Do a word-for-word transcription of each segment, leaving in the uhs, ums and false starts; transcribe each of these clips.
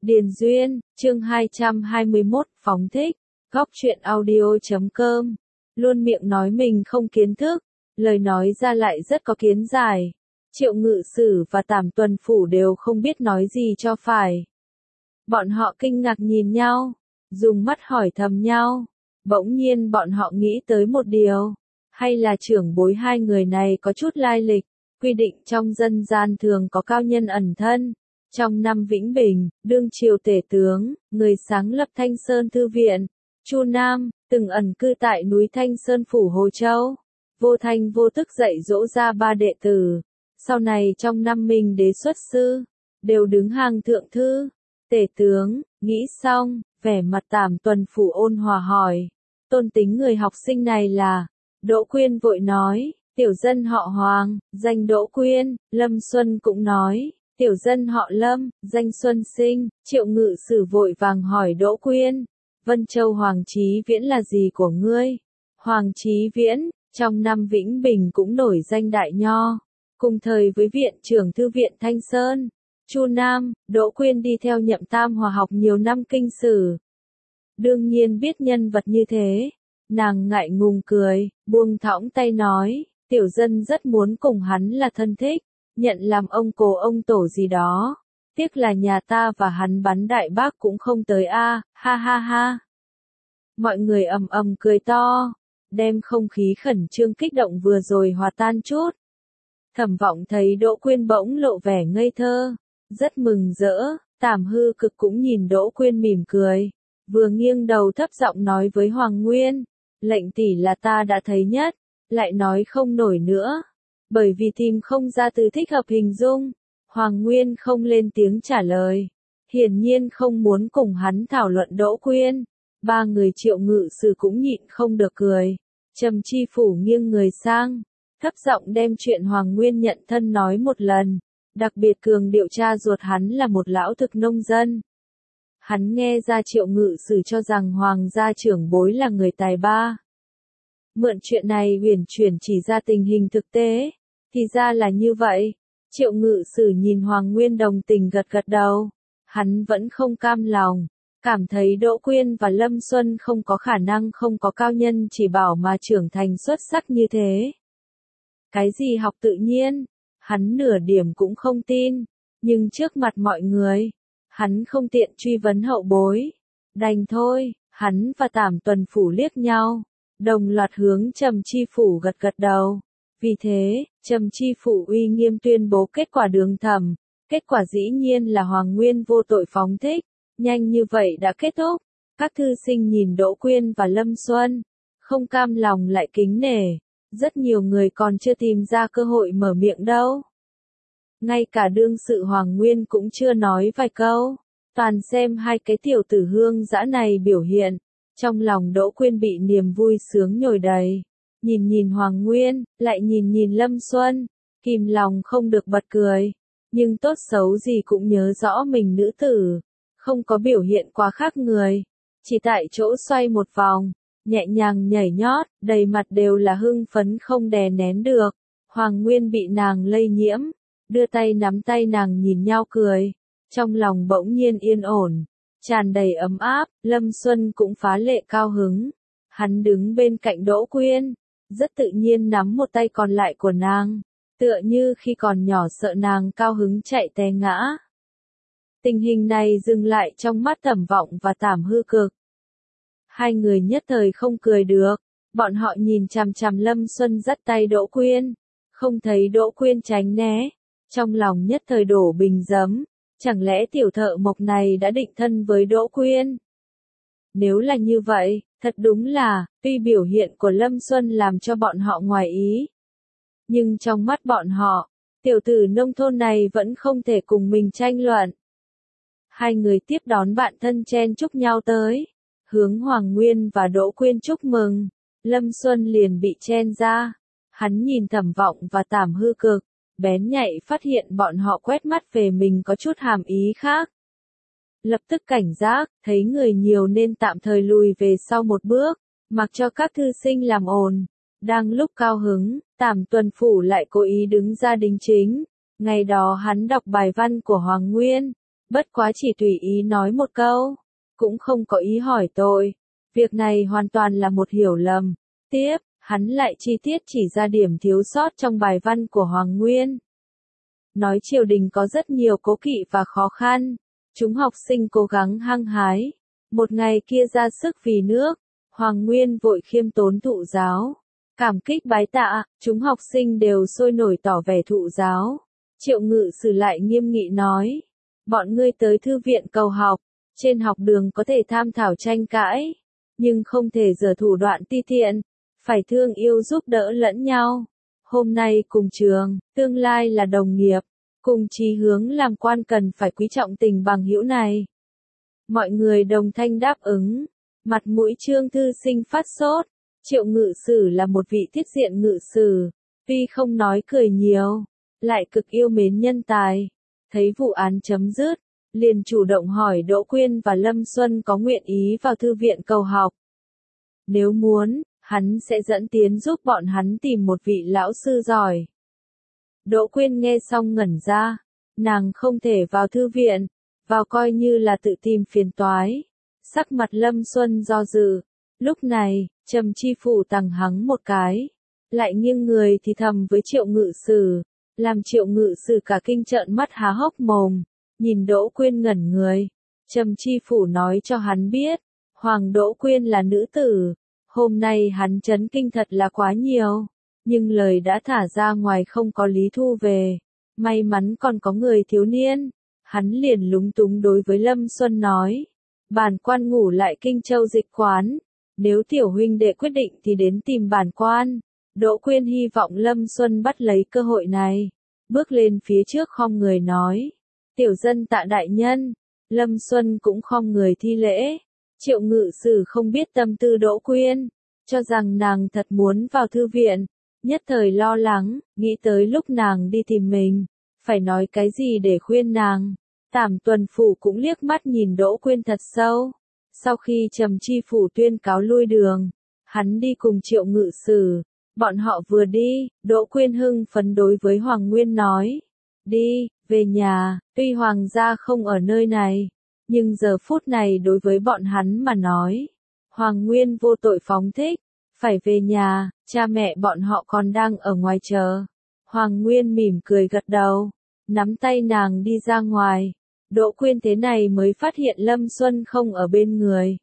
Điền Duyên, chương hai trăm hai mươi mốt, phóng thích, góc truyện audio chấm com. Luôn miệng nói mình không kiến thức, lời nói ra lại rất có kiến giải. Triệu Ngự Sử và Tảm Tuần Phủ đều không biết nói gì cho phải. Bọn họ kinh ngạc nhìn nhau, dùng mắt hỏi thầm nhau. Bỗng nhiên bọn họ nghĩ tới một điều, hay là trưởng bối hai người này có chút lai lịch. Quy định trong dân gian thường có cao nhân ẩn thân. Trong năm Vĩnh Bình, đương triều tể tướng, người sáng lập Thanh Sơn Thư Viện, Chu Nam, từng ẩn cư tại núi Thanh Sơn Phủ Hồ Châu. Vô thanh vô tức dạy dỗ ra ba đệ tử. Sau này trong năm Minh Đế xuất sư, đều đứng hàng thượng thư. Tể tướng, nghĩ xong, vẻ mặt Tảm Tuần Phủ ôn hòa hỏi. Tôn tính người học sinh này là, Đỗ Quyên vội nói, tiểu dân họ Hoàng, danh Đỗ Quyên. Lâm Xuân cũng nói, tiểu dân họ Lâm, danh Xuân Sinh. Triệu Ngự Sử vội vàng hỏi Đỗ Quyên, Vân Châu Hoàng Chí Viễn là gì của ngươi? Hoàng Chí Viễn, trong năm Vĩnh Bình cũng nổi danh đại nho, cùng thời với viện trưởng thư viện Thanh Sơn. Chu Nam, Đỗ Quyên đi theo Nhậm Tam Hòa học nhiều năm kinh sử. Đương nhiên biết nhân vật như thế, nàng ngại ngùng cười, buông thõng tay nói, tiểu dân rất muốn cùng hắn là thân thích, nhận làm ông cố ông tổ gì đó. Tiếc là nhà ta và hắn bắn đại bác cũng không tới a, ha ha ha. Mọi người ầm ầm cười to, đem không khí khẩn trương kích động vừa rồi hòa tan chút. Thẩm Vọng thấy Đỗ Quyên bỗng lộ vẻ ngây thơ, rất mừng rỡ. Tảm Hư Cực cũng nhìn Đỗ Quyên mỉm cười, vừa nghiêng đầu thấp giọng nói với Hoàng Nguyên, lệnh tỷ là ta đã thấy nhất, lại nói không nổi nữa, bởi vì tìm không ra từ thích hợp hình dung. Hoàng Nguyên không lên tiếng trả lời, hiển nhiên không muốn cùng hắn thảo luận Đỗ Quyên. Ba người Triệu Ngự Sử cũng nhịn không được cười. Trầm Chi Phủ nghiêng người sang, thấp giọng đem chuyện Hoàng Nguyên nhận thân nói một lần, đặc biệt cường điệu cha ruột hắn là một lão thực nông dân. Hắn nghe ra Triệu Ngự Sử cho rằng Hoàng gia trưởng bối là người tài ba. Mượn chuyện này uyển chuyển chỉ ra tình hình thực tế, thì ra là như vậy. Triệu Ngự Sử nhìn Hoàng Nguyên đồng tình gật gật đầu, hắn vẫn không cam lòng, cảm thấy Đỗ Quyên và Lâm Xuân không có khả năng không có cao nhân chỉ bảo mà trưởng thành xuất sắc như thế. Cái gì học tự nhiên, hắn nửa điểm cũng không tin, nhưng trước mặt mọi người, hắn không tiện truy vấn hậu bối. Đành thôi, hắn và Tảm Tuần Phủ liếc nhau, đồng loạt hướng Trầm Chi Phủ gật gật đầu. Vì thế, Trầm Chi Phủ uy nghiêm tuyên bố kết quả đường thẩm. Kết quả dĩ nhiên là Hoàng Nguyên vô tội phóng thích. Nhanh như vậy đã kết thúc. Các thư sinh nhìn Đỗ Quyên và Lâm Xuân, không cam lòng lại kính nể. Rất nhiều người còn chưa tìm ra cơ hội mở miệng đâu. Ngay cả đương sự Hoàng Nguyên cũng chưa nói vài câu. Toàn xem hai cái tiểu tử hương dã này biểu hiện. Trong lòng Đỗ Quyên bị niềm vui sướng nhồi đầy. Nhìn nhìn Hoàng Nguyên, lại nhìn nhìn Lâm Xuân, kìm lòng không được bật cười. Nhưng tốt xấu gì cũng nhớ rõ mình nữ tử, không có biểu hiện quá khác người. Chỉ tại chỗ xoay một vòng, nhẹ nhàng nhảy nhót, đầy mặt đều là hưng phấn không đè nén được. Hoàng Nguyên bị nàng lây nhiễm, đưa tay nắm tay nàng nhìn nhau cười. Trong lòng bỗng nhiên yên ổn, tràn đầy ấm áp. Lâm Xuân cũng phá lệ cao hứng. Hắn đứng bên cạnh Đỗ Quyên, rất tự nhiên nắm một tay còn lại của nàng, tựa như khi còn nhỏ sợ nàng cao hứng chạy té ngã. Tình hình này dừng lại trong mắt Thẩm Vọng và Tảm Hư Cực. Hai người nhất thời không cười được, bọn họ nhìn chằm chằm Lâm Xuân dắt tay Đỗ Quyên, không thấy Đỗ Quyên tránh né, trong lòng nhất thời đổ bình giấm, chẳng lẽ tiểu thợ mộc này đã định thân với Đỗ Quyên? Nếu là như vậy, thật đúng là, tuy biểu hiện của Lâm Xuân làm cho bọn họ ngoài ý. Nhưng trong mắt bọn họ, tiểu tử nông thôn này vẫn không thể cùng mình tranh luận. Hai người tiếp đón bạn thân chen chúc nhau tới, hướng Hoàng Nguyên và Đỗ Quyên chúc mừng. Lâm Xuân liền bị chen ra, hắn nhìn Thẩm Vọng và Tảm Hư Cực, bén nhạy phát hiện bọn họ quét mắt về mình có chút hàm ý khác. Lập tức cảnh giác, thấy người nhiều nên tạm thời lùi về sau một bước, mặc cho các thư sinh làm ồn. Đang lúc cao hứng, Tảm Tuần Phủ lại cố ý đứng ra đính chính. Ngày đó hắn đọc bài văn của Hoàng Nguyên, bất quá chỉ tùy ý nói một câu, cũng không có ý hỏi tội. Việc này hoàn toàn là một hiểu lầm. Tiếp, hắn lại chi tiết chỉ ra điểm thiếu sót trong bài văn của Hoàng Nguyên. Nói triều đình có rất nhiều cố kỵ và khó khăn, chúng học sinh cố gắng hăng hái, một ngày kia ra sức vì nước, Hoàng Nguyên vội khiêm tốn thụ giáo. Cảm kích bái tạ, chúng học sinh đều sôi nổi tỏ vẻ thụ giáo. Triệu Ngự Sử lại nghiêm nghị nói, bọn ngươi tới thư viện cầu học, trên học đường có thể tham thảo tranh cãi, nhưng không thể giở thủ đoạn ti tiện, phải thương yêu giúp đỡ lẫn nhau. Hôm nay cùng trường, tương lai là đồng nghiệp, cùng chí hướng làm quan cần phải quý trọng tình bằng hữu này. Mọi người đồng thanh đáp ứng, mặt mũi Trương thư sinh phát sốt. Triệu Ngự Sử là một vị tiết diện ngự sử, tuy không nói cười nhiều, lại cực yêu mến nhân tài. Thấy vụ án chấm dứt, liền chủ động hỏi Đỗ Quyên và Lâm Xuân có nguyện ý vào thư viện cầu học. Nếu muốn, hắn sẽ dẫn tiến giúp bọn hắn tìm một vị lão sư giỏi. Đỗ Quyên nghe xong ngẩn ra, nàng không thể vào thư viện, vào coi như là tự tìm phiền toái. Sắc mặt Lâm Xuân do dự, lúc này, Trầm Chi Phủ tằng hắng một cái, lại nghiêng người thì thầm với Triệu Ngự Sử, làm Triệu Ngự Sử cả kinh trợn mắt há hốc mồm, nhìn Đỗ Quyên ngẩn người. Trầm Chi Phủ nói cho hắn biết, Hoàng Đỗ Quyên là nữ tử. Hôm nay hắn chấn kinh thật là quá nhiều, nhưng lời đã thả ra ngoài không có lý thu về. May mắn còn có người thiếu niên, hắn liền lúng túng đối với Lâm Xuân nói, bản quan ngủ lại Kinh Châu dịch quán, nếu tiểu huynh đệ quyết định thì đến tìm bản quan. Đỗ Quyên hy vọng Lâm Xuân bắt lấy cơ hội này, bước lên phía trước khom người nói, tiểu dân tạ đại nhân. Lâm Xuân cũng khom người thi lễ. Triệu Ngự Sử không biết tâm tư Đỗ Quyên, cho rằng nàng thật muốn vào thư viện, nhất thời lo lắng, nghĩ tới lúc nàng đi tìm mình, phải nói cái gì để khuyên nàng. Tảm Tuần Phủ cũng liếc mắt nhìn Đỗ Quyên thật sâu. Sau khi Trầm Chi Phủ tuyên cáo lui đường, hắn đi cùng Triệu Ngự Sử. Bọn họ vừa đi, Đỗ Quyên hưng phấn đối với Hoàng Nguyên nói, đi, về nhà, tuy Hoàng gia không ở nơi này, nhưng giờ phút này đối với bọn hắn mà nói, Hoàng Nguyên vô tội phóng thích, phải về nhà, cha mẹ bọn họ còn đang ở ngoài chờ. Hoàng Nguyên mỉm cười gật đầu, nắm tay nàng đi ra ngoài. Đỗ Quyên thế này mới phát hiện Lâm Xuân không ở bên người.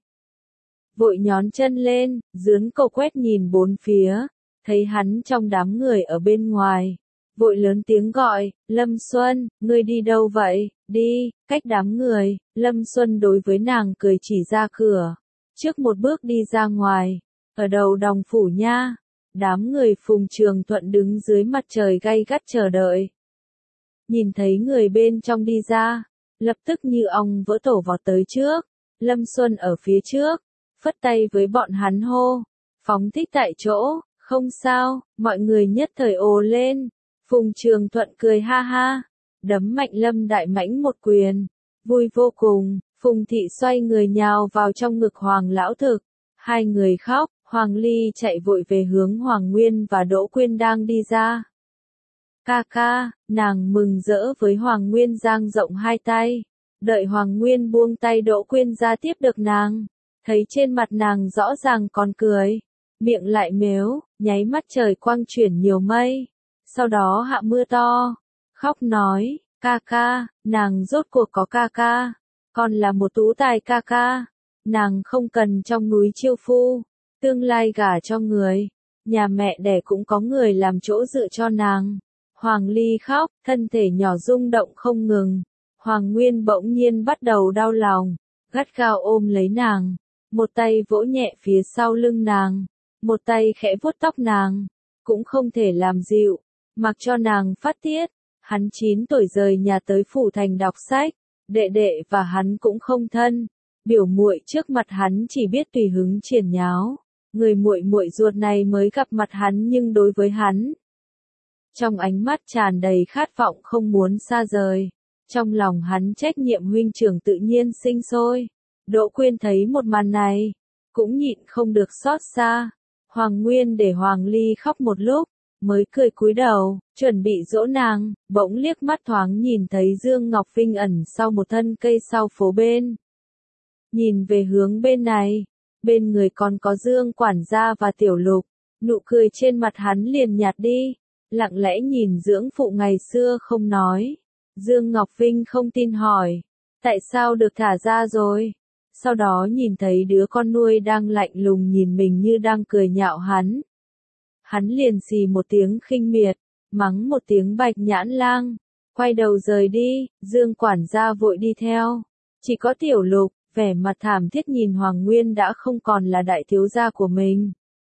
Vội nhón chân lên, dướn cổ quét nhìn bốn phía, thấy hắn trong đám người ở bên ngoài. Vội lớn tiếng gọi, Lâm Xuân, ngươi đi đâu vậy? Đi, cách đám người. Lâm Xuân đối với nàng cười chỉ ra cửa, trước một bước đi ra ngoài, ở đầu đồng phủ nha. Đám người Phùng Trường Thuận đứng dưới mặt trời gay gắt chờ đợi. Nhìn thấy người bên trong đi ra, lập tức như ong vỡ tổ vọt tới trước. Lâm Xuân ở phía trước, phất tay với bọn hắn hô, phóng thích tại chỗ, không sao. Mọi người nhất thời ồ lên. Phùng Trường Thuận cười ha ha, đấm mạnh Lâm Đại Mãnh một quyền, vui vô cùng. Phùng Thị xoay người nhào vào trong ngực Hoàng Lão Thực, hai người khóc. Hoàng Ly chạy vội về hướng Hoàng Nguyên và Đỗ Quyên đang đi ra. Ca ca, nàng mừng rỡ với Hoàng Nguyên dang rộng hai tay, đợi Hoàng Nguyên buông tay Đỗ Quyên ra tiếp được nàng, thấy trên mặt nàng rõ ràng còn cười, miệng lại mếu, nháy mắt trời quang chuyển nhiều mây. Sau đó hạ mưa to, khóc nói, ca ca, nàng rốt cuộc có ca ca, còn là một tú tài ca ca, nàng không cần trong núi chiêu phu, tương lai gả cho người, nhà mẹ đẻ cũng có người làm chỗ dựa cho nàng. Hoàng Ly khóc, thân thể nhỏ rung động không ngừng. Hoàng Nguyên bỗng nhiên bắt đầu đau lòng, gắt gao ôm lấy nàng, một tay vỗ nhẹ phía sau lưng nàng, một tay khẽ vuốt tóc nàng, cũng không thể làm dịu, mặc cho nàng phát tiết. Hắn chín tuổi rời nhà tới phủ thành đọc sách, đệ đệ và hắn cũng không thân, biểu muội trước mặt hắn chỉ biết tùy hứng triển nháo, người muội muội ruột này mới gặp mặt hắn nhưng đối với hắn, trong ánh mắt tràn đầy khát vọng không muốn xa rời, trong lòng hắn trách nhiệm huynh trưởng tự nhiên sinh sôi. Đỗ Quyên thấy một màn này, cũng nhịn không được xót xa. Hoàng Nguyên để Hoàng Ly khóc một lúc, mới cười cúi đầu, chuẩn bị dỗ nàng, bỗng liếc mắt thoáng nhìn thấy Dương Ngọc Vinh ẩn sau một thân cây sau phố bên. Nhìn về hướng bên này, bên người còn có Dương quản gia và Tiểu Lục, nụ cười trên mặt hắn liền nhạt đi, lặng lẽ nhìn dưỡng phụ ngày xưa không nói. Dương Ngọc Vinh không tin hỏi, tại sao được thả ra rồi? Sau đó nhìn thấy đứa con nuôi đang lạnh lùng nhìn mình như đang cười nhạo hắn. Hắn liền xì một tiếng khinh miệt, mắng một tiếng bạch nhãn lang, quay đầu rời đi, Dương quản gia vội đi theo. Chỉ có Tiểu Lục, vẻ mặt thảm thiết nhìn Hoàng Nguyên đã không còn là đại thiếu gia của mình.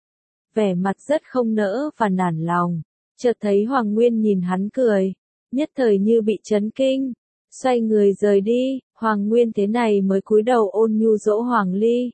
Vẻ mặt rất không nỡ và nản lòng, chợt thấy Hoàng Nguyên nhìn hắn cười, nhất thời như bị chấn kinh, xoay người rời đi, Hoàng Nguyên thế này mới cúi đầu ôn nhu dỗ Hoàng Ly.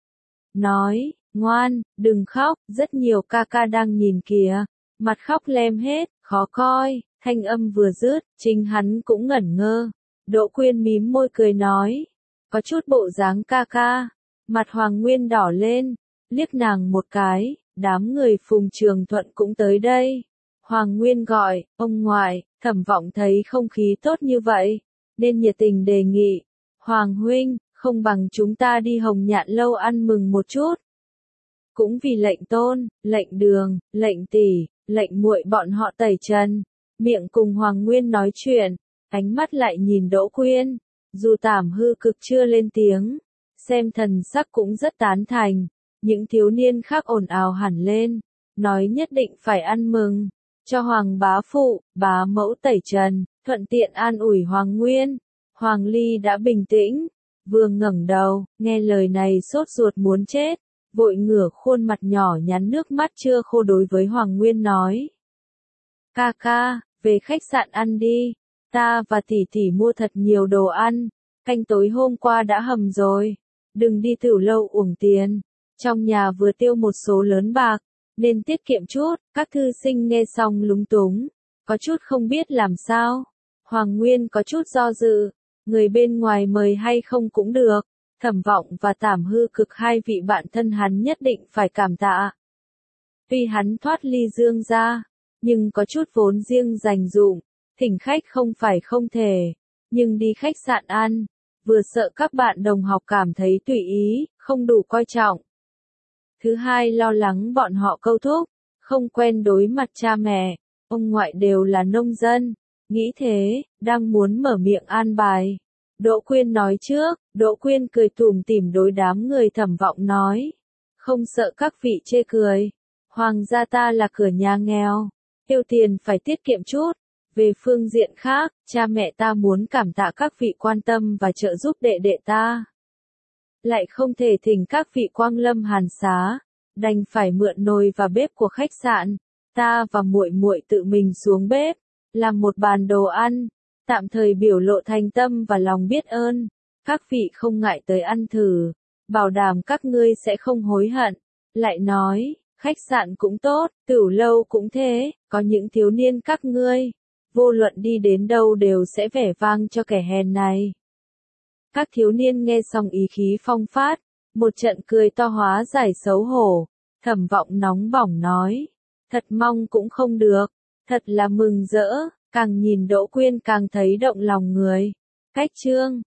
Nói, ngoan, đừng khóc, rất nhiều ca ca đang nhìn kìa, mặt khóc lem hết, khó coi, thanh âm vừa dứt, chính hắn cũng ngẩn ngơ. Đỗ Quyên mím môi cười nói, có chút bộ dáng ca ca, mặt Hoàng Nguyên đỏ lên, liếc nàng một cái, đám người Phùng Trường Thuận cũng tới đây. Hoàng Nguyên gọi, ông ngoại, Thẩm Vọng thấy không khí tốt như vậy, nên nhiệt tình đề nghị, Hoàng huynh, không bằng chúng ta đi Hồng Nhạn lâu ăn mừng một chút. Cũng vì lệnh tôn, lệnh đường, lệnh tỷ, lệnh muội bọn họ tẩy trần, miệng cùng Hoàng Nguyên nói chuyện, ánh mắt lại nhìn Đỗ Quyên, dù Tảm Hư Cực chưa lên tiếng, xem thần sắc cũng rất tán thành, những thiếu niên khác ồn ào hẳn lên, nói nhất định phải ăn mừng, cho Hoàng bá phụ, bá mẫu tẩy trần, thuận tiện an ủi Hoàng Nguyên. Hoàng Ly đã bình tĩnh, vừa ngẩng đầu, nghe lời này sốt ruột muốn chết, vội ngửa khuôn mặt nhỏ nhắn nước mắt chưa khô đối với Hoàng Nguyên nói. Ca ca, về khách sạn ăn đi, ta và tỷ tỷ mua thật nhiều đồ ăn, canh tối hôm qua đã hầm rồi, đừng đi tửu lâu uổng tiền, trong nhà vừa tiêu một số lớn bạc, nên tiết kiệm chút, các thư sinh nghe xong lúng túng, có chút không biết làm sao. Hoàng Nguyên có chút do dự, người bên ngoài mời hay không cũng được, Thẩm Vọng và Tảm Hư Cực hai vị bạn thân hắn nhất định phải cảm tạ. Tuy hắn thoát ly Dương gia, nhưng có chút vốn riêng dành dụm, thỉnh khách không phải không thể, nhưng đi khách sạn ăn, vừa sợ các bạn đồng học cảm thấy tùy ý, không đủ coi trọng. Thứ hai lo lắng bọn họ câu thúc, không quen đối mặt cha mẹ, ông ngoại đều là nông dân, nghĩ thế, đang muốn mở miệng an bài. Đỗ Quyên nói trước, Đỗ Quyên cười tủm tỉm đối đám người Thẩm Vọng nói, không sợ các vị chê cười, Hoàng gia ta là cửa nhà nghèo, tiêu tiền phải tiết kiệm chút. Về phương diện khác, cha mẹ ta muốn cảm tạ các vị quan tâm và trợ giúp đệ đệ ta. Lại không thể thỉnh các vị quang lâm hàn xá, đành phải mượn nồi và bếp của khách sạn, ta và muội muội tự mình xuống bếp, làm một bàn đồ ăn, tạm thời biểu lộ thành tâm và lòng biết ơn. Các vị không ngại tới ăn thử, bảo đảm các ngươi sẽ không hối hận. Lại nói, khách sạn cũng tốt, tửu lâu cũng thế, có những thiếu niên các ngươi, vô luận đi đến đâu đều sẽ vẻ vang cho kẻ hèn này. Các thiếu niên nghe xong ý khí phong phát, một trận cười to hóa giải xấu hổ. Thẩm Vọng nóng bỏng nói, thật mong cũng không được, thật là mừng rỡ, càng nhìn Đỗ Quyên càng thấy động lòng người. Cách chương